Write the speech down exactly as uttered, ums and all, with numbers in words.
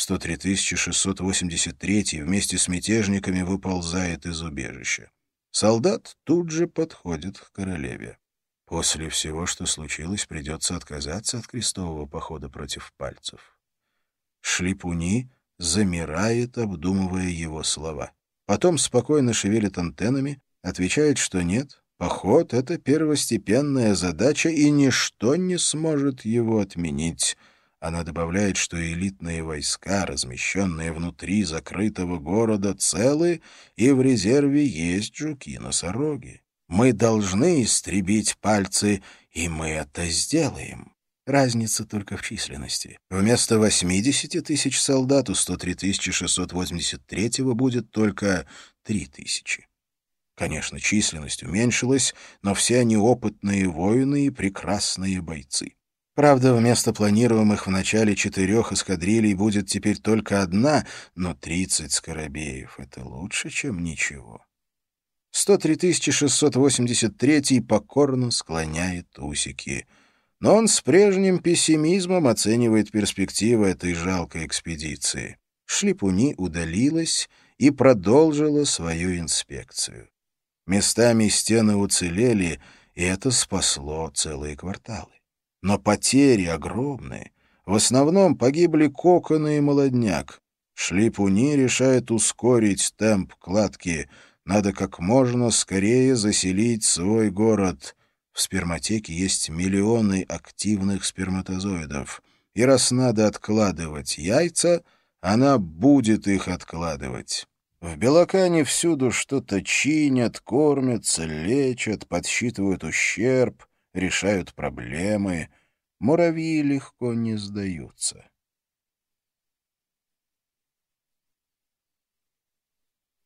сто три тысячи шестьсот восемьдесят третий вместе с мятежниками выползает из убежища. Солдат тут же подходит к королеве. После всего, что случилось, придется отказаться от крестового похода против пальцев. Шлипуни замирает, обдумывая его слова. Потом спокойно шевелит антеннами, отвечает, что нет, поход — это первостепенная задача, и ничто не сможет его отменить. Она добавляет, что элитные войска, размещенные внутри закрытого города, целы, и в резерве есть жуки-носороги. Мы должны истребить пальцы, и мы это сделаем. Разница только в численности. Вместо восьмидесяти тысяч солдат у сто три тысячи шестьсот восемьдесят третьего будет только три тысячи. Конечно, численность уменьшилась, но все они опытные воины и прекрасные бойцы. Правда, вместо планируемых в начале четырех эскадрилей будет теперь только одна, но тридцать скоробеев — это лучше, чем ничего. сто три тысячи шестьсот восемьдесят третий покорно склоняет усики. Но он с прежним пессимизмом оценивает перспективы этой жалкой экспедиции. Шлипуни удалилась и продолжила свою инспекцию. Местами стены уцелели, и это спасло целые кварталы. Но потери огромные. В основном погибли коконы и молодняк. Шлипуни решает ускорить темп кладки. Надо как можно скорее заселить свой город. В сперматеке есть миллионы активных сперматозоидов. И раз надо откладывать яйца, она будет их откладывать. В Белокане всюду что-то чинят, кормятся, лечат, подсчитывают ущерб, решают проблемы. Муравьи легко не сдаются.